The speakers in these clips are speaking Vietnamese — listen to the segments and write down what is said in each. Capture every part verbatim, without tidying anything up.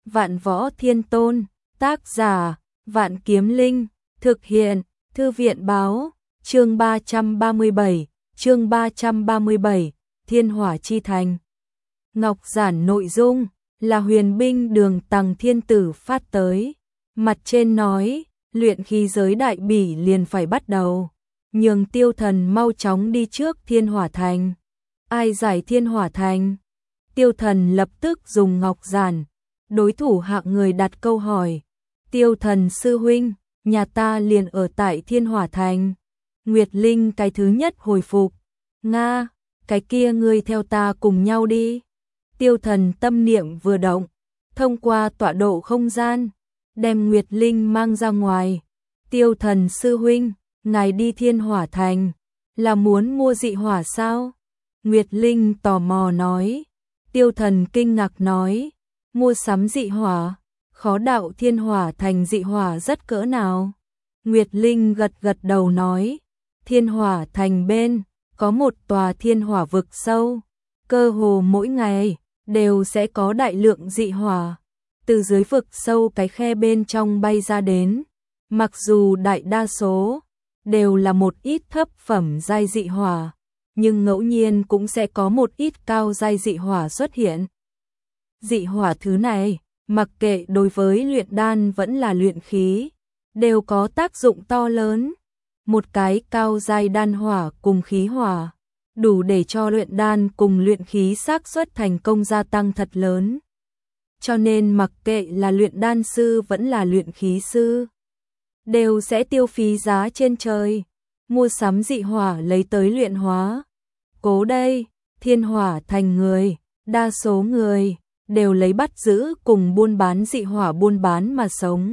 Vạn Võ Thiên Tôn, tác giả, Vạn Kiếm Linh, thực hiện, Thư viện báo, chương ba trăm ba mươi bảy, chương ba trăm ba mươi bảy, Thiên Hỏa Chi Thành. Ngọc giản nội dung là huyền binh đường Tằng Thiên Tử phát tới, mặt trên nói, luyện khí giới đại bỉ liền phải bắt đầu, nhường Tiêu Thần mau chóng đi trước Thiên Hỏa Thành. Ai giải Thiên Hỏa Thành? Tiêu Thần lập tức dùng ngọc giản, đối thủ hạng người đặt câu hỏi. Tiêu Thần sư huynh, nhà ta liền ở tại Thiên Hỏa Thành. Nguyệt Linh cái thứ nhất hồi phục, Nga, cái kia ngươi theo ta cùng nhau đi. Tiêu Thần tâm niệm vừa động, thông qua tọa độ không gian, đem Nguyệt Linh mang ra ngoài. Tiêu Thần sư huynh, ngài đi Thiên Hỏa Thành, là muốn mua dị hỏa sao? Nguyệt Linh tò mò nói. Tiêu Thần kinh ngạc nói, mua sắm dị hỏa, khó đạo Thiên Hỏa Thành dị hỏa rất cỡ nào? Nguyệt Linh gật gật đầu nói, Thiên Hỏa Thành bên, có một tòa thiên hỏa vực sâu, cơ hồ mỗi ngày, đều sẽ có đại lượng dị hỏa, từ dưới vực sâu cái khe bên trong bay ra đến, mặc dù đại đa số, đều là một ít thấp phẩm giai dị hỏa, nhưng ngẫu nhiên cũng sẽ có một ít cao giai dị hỏa xuất hiện. Dị hỏa thứ này, mặc kệ đối với luyện đan vẫn là luyện khí, đều có tác dụng to lớn. Một cái cao giai đan hỏa cùng khí hỏa, đủ để cho luyện đan cùng luyện khí xác suất thành công gia tăng thật lớn. Cho nên mặc kệ là luyện đan sư vẫn là luyện khí sư, đều sẽ tiêu phí giá trên trời, mua sắm dị hỏa lấy tới luyện hóa. Cố đây, Thiên Hỏa Thành người, đa số người, đều lấy bắt giữ cùng buôn bán dị hỏa buôn bán mà sống.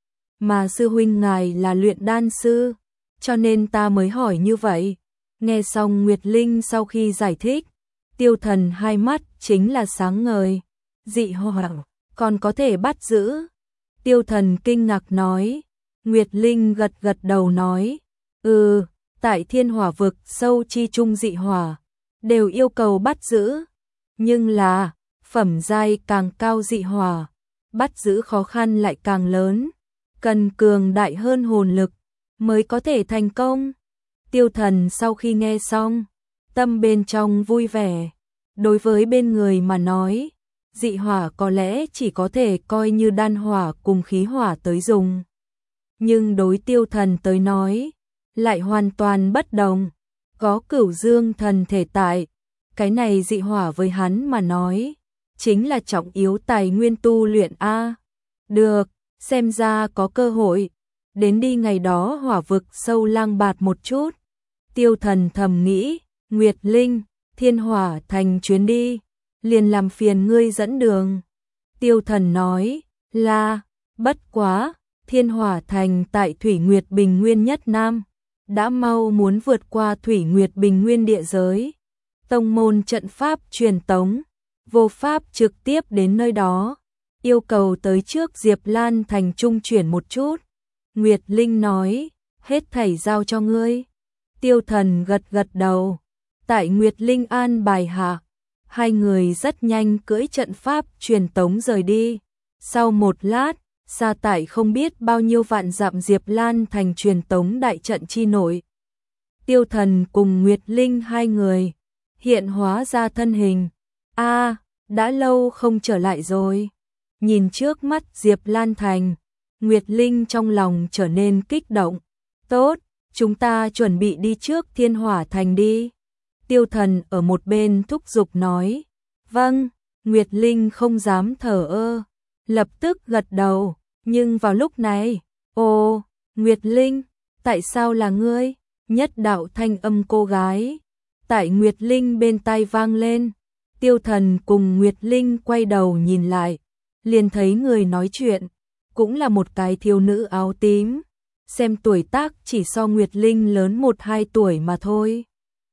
Mà sư huynh ngài là luyện đan sư, cho nên ta mới hỏi như vậy. Nghe xong Nguyệt Linh sau khi giải thích, Tiêu Thần hai mắt chính là sáng ngời. Dị hỏa còn có thể bắt giữ? Tiêu Thần kinh ngạc nói. Nguyệt Linh gật gật đầu nói, ừ, tại thiên hỏa vực sâu chi trung dị hỏa, đều yêu cầu bắt giữ. Nhưng là, phẩm giai càng cao dị hỏa, bắt giữ khó khăn lại càng lớn, cần cường đại hơn hồn lực, mới có thể thành công. Tiêu Thần sau khi nghe xong, tâm bên trong vui vẻ. Đối với bên người mà nói, dị hỏa có lẽ chỉ có thể coi như đan hỏa cùng khí hỏa tới dùng. Nhưng đối Tiêu Thần tới nói, lại hoàn toàn bất đồng. Có Cửu Dương thần thể tại, cái này dị hỏa với hắn mà nói, chính là trọng yếu tài nguyên tu luyện a. Được, xem ra có cơ hội. Đến đi ngày đó hỏa vực sâu lang bạt một chút. Tiêu Thần thầm nghĩ, Nguyệt Linh, Thiên Hỏa Thành chuyến đi, liền làm phiền ngươi dẫn đường. Tiêu Thần nói, là, bất quá, Thiên Hỏa Thành tại Thủy Nguyệt Bình Nguyên nhất Nam, đã mau muốn vượt qua Thủy Nguyệt Bình Nguyên địa giới. Tông môn trận pháp truyền tống, vô pháp trực tiếp đến nơi đó, yêu cầu tới trước Diệp Lan Thành trung chuyển một chút. Nguyệt Linh nói, hết thảy giao cho ngươi. Tiêu Thần gật gật đầu. Tại Nguyệt Linh an bài hạ, hai người rất nhanh cưỡi trận pháp truyền tống rời đi. Sau một lát, xa tại không biết bao nhiêu vạn dặm Diệp Lan Thành truyền tống đại trận chi nội. Tiêu Thần cùng Nguyệt Linh hai người hiện hóa ra thân hình. A, à, đã lâu không trở lại rồi. Nhìn trước mắt Diệp Lan Thành, Nguyệt Linh trong lòng trở nên kích động. Tốt, chúng ta chuẩn bị đi trước Thiên Hỏa Thành đi. Tiêu Thần ở một bên thúc giục nói. Vâng, Nguyệt Linh không dám thở ơ, lập tức gật đầu. Nhưng vào lúc này, ồ, Nguyệt Linh, tại sao là ngươi? Nhất đạo thanh âm cô gái tại Nguyệt Linh bên tai vang lên. Tiêu Thần cùng Nguyệt Linh quay đầu nhìn lại, liền thấy người nói chuyện cũng là một cái thiếu nữ áo tím, xem tuổi tác chỉ so Nguyệt Linh lớn một hai tuổi mà thôi.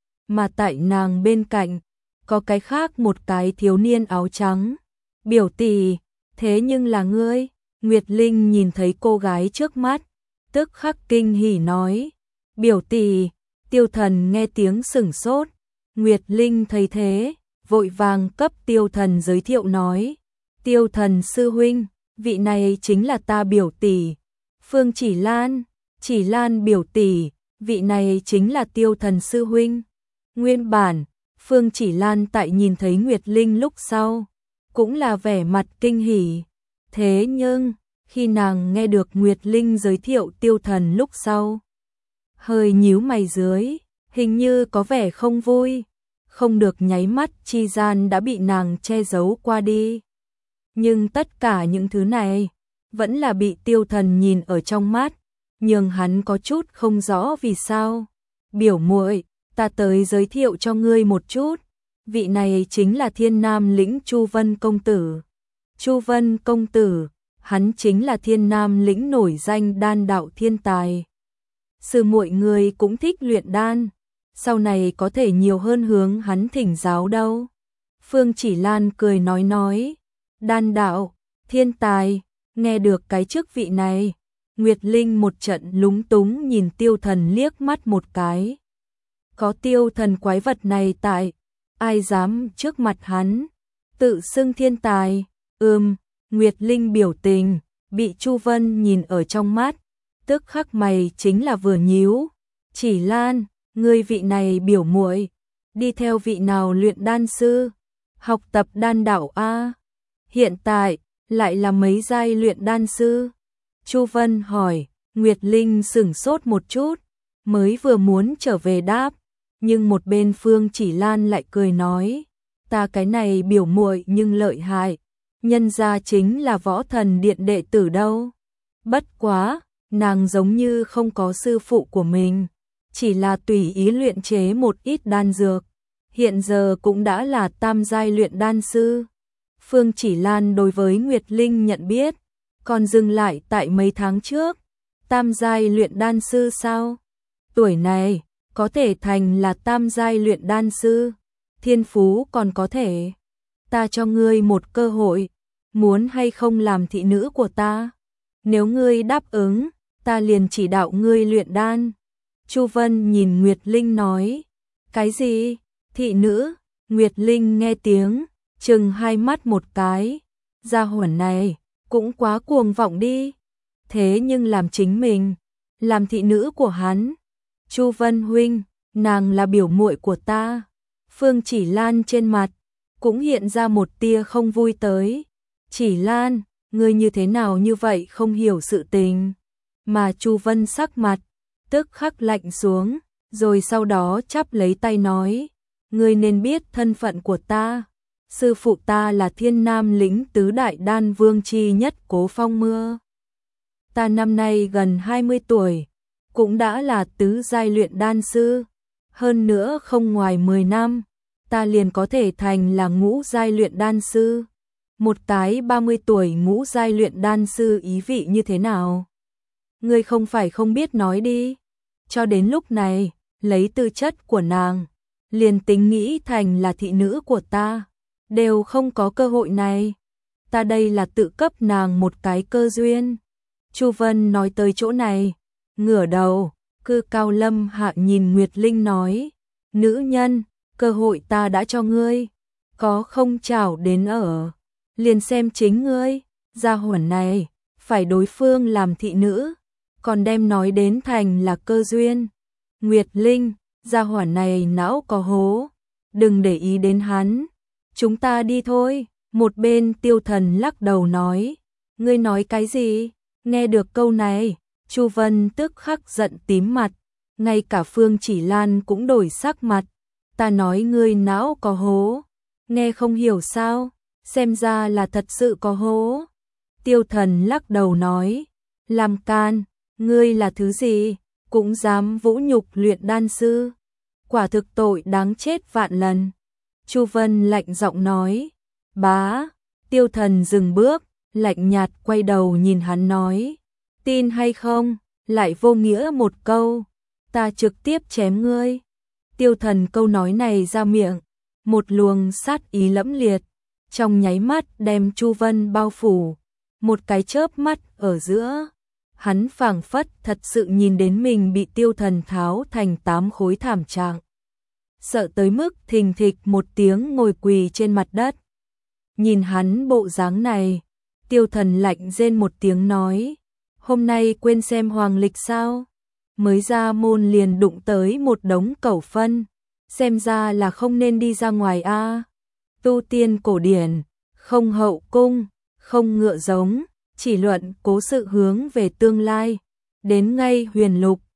Mà tại nàng bên cạnh, có cái khác một cái thiếu niên áo trắng. Biểu tỷ, thế nhưng là ngươi? Nguyệt Linh nhìn thấy cô gái trước mắt, tức khắc kinh hỉ nói. Biểu tỷ. Tiêu Thần nghe tiếng sửng sốt. Nguyệt Linh thấy thế, vội vàng cấp Tiêu Thần giới thiệu nói. Tiêu Thần sư huynh, vị này chính là ta biểu tỷ. Phương Chỉ Lan, Chỉ Lan biểu tỷ, vị này chính là Tiêu Thần sư huynh. Nguyên bản, Phương Chỉ Lan tại nhìn thấy Nguyệt Linh lúc sau, cũng là vẻ mặt kinh hỉ. Thế nhưng, khi nàng nghe được Nguyệt Linh giới thiệu Tiêu Thần lúc sau, hơi nhíu mày dưới, hình như có vẻ không vui, không được nháy mắt chi gian đã bị nàng che giấu qua đi. Nhưng tất cả những thứ này, vẫn là bị Tiêu Thần nhìn ở trong mắt, nhưng hắn có chút không rõ vì sao. Biểu muội, ta tới giới thiệu cho ngươi một chút, vị này chính là Thiên Nam lĩnh Chu Vân công tử. Chu Vân công tử, hắn chính là Thiên Nam lĩnh nổi danh đan đạo thiên tài. Sư muội người cũng thích luyện đan, sau này có thể nhiều hơn hướng hắn thỉnh giáo đâu. Phương Chỉ Lan cười nói nói, đan đạo, thiên tài, nghe được cái chức vị này, Nguyệt Linh một trận lúng túng nhìn Tiêu Thần liếc mắt một cái. Có Tiêu Thần quái vật này tại, ai dám trước mặt hắn, tự xưng thiên tài. Ừm, Nguyệt Linh biểu tình, bị Chu Vân nhìn ở trong mắt, tức khắc mày chính là vừa nhíu. Chỉ Lan, ngươi vị này biểu muội, đi theo vị nào luyện đan sư, học tập đan đạo a? Hiện tại, lại là mấy giai luyện đan sư? Chu Vân hỏi, Nguyệt Linh sửng sốt một chút, mới vừa muốn trở về đáp, nhưng một bên Phương Chỉ Lan lại cười nói, ta cái này biểu muội nhưng lợi hại, nhân gia chính là Võ Thần Điện đệ tử đâu. Bất quá, nàng giống như không có sư phụ của mình, chỉ là tùy ý luyện chế một ít đan dược, hiện giờ cũng đã là tam giai luyện đan sư. Phương Chỉ Lan đối với Nguyệt Linh nhận biết, còn dừng lại tại mấy tháng trước, tam giai luyện đan sư sao? Tuổi này, có thể thành là tam giai luyện đan sư, thiên phú còn có thể. Ta cho ngươi một cơ hội, muốn hay không làm thị nữ của ta? Nếu ngươi đáp ứng, ta liền chỉ đạo ngươi luyện đan. Chu Vân nhìn Nguyệt Linh nói, cái gì? Thị nữ? Nguyệt Linh nghe tiếng, chừng hai mắt một cái, gia hỏa này, cũng quá cuồng vọng đi. Thế nhưng làm chính mình, làm thị nữ của hắn. Chu Vân huynh, nàng là biểu muội của ta. Phương Chỉ Lan trên mặt, cũng hiện ra một tia không vui tới. Chỉ Lan, ngươi như thế nào như vậy không hiểu sự tình. Mà Chu Vân sắc mặt, tức khắc lạnh xuống, rồi sau đó chắp lấy tay nói, ngươi nên biết thân phận của ta. Sư phụ ta là Thiên Nam lĩnh tứ đại đan vương chi nhất Cố Phong Mưa. Ta năm nay gần hai mươi tuổi, cũng đã là tứ giai luyện đan sư. Hơn nữa không ngoài mười năm, ta liền có thể thành là ngũ giai luyện đan sư. Một cái ba mươi tuổi ngũ giai luyện đan sư ý vị như thế nào? Ngươi không phải không biết nói đi. Cho đến lúc này, lấy tư chất của nàng, liền tính nghĩ thành là thị nữ của ta, đều không có cơ hội này. Ta đây là tự cấp nàng một cái cơ duyên. Chu Vân nói tới chỗ này, ngửa đầu, cư cao lâm hạ nhìn Nguyệt Linh nói, nữ nhân, cơ hội ta đã cho ngươi, có không chảo đến ở, liền xem chính ngươi. Gia hỏa này, phải đối phương làm thị nữ, còn đem nói đến thành là cơ duyên. Nguyệt Linh, gia hỏa này não có hố, đừng để ý đến hắn, chúng ta đi thôi. Một bên Tiêu Thần lắc đầu nói, ngươi nói cái gì? Nghe được câu này, Chu Vân tức khắc giận tím mặt, ngay cả Phương Chỉ Lan cũng đổi sắc mặt. Ta nói ngươi não có hố, nghe không hiểu sao? Xem ra là thật sự có hố. Tiêu Thần lắc đầu nói, làm can, ngươi là thứ gì, cũng dám vũ nhục luyện đan sư, quả thực tội đáng chết vạn lần. Chu Vân lạnh giọng nói, bá. Tiêu Thần dừng bước, lạnh nhạt quay đầu nhìn hắn nói, tin hay không, lại vô nghĩa một câu, ta trực tiếp chém ngươi. Tiêu Thần câu nói này ra miệng, một luồng sát ý lẫm liệt, trong nháy mắt đem Chu Vân bao phủ, một cái chớp mắt ở giữa, hắn phảng phất thật sự nhìn đến mình bị Tiêu Thần tháo thành tám khối thảm trạng. Sợ tới mức thình thịch một tiếng ngồi quỳ trên mặt đất. Nhìn hắn bộ dáng này, Tiêu Thần lạnh rên một tiếng nói, hôm nay quên xem hoàng lịch sao? Mới ra môn liền đụng tới một đống cẩu phân, xem ra là không nên đi ra ngoài a. Tu tiên cổ điển, không hậu cung, không ngựa giống, chỉ luận cố sự hướng về tương lai, đến ngay huyền lục,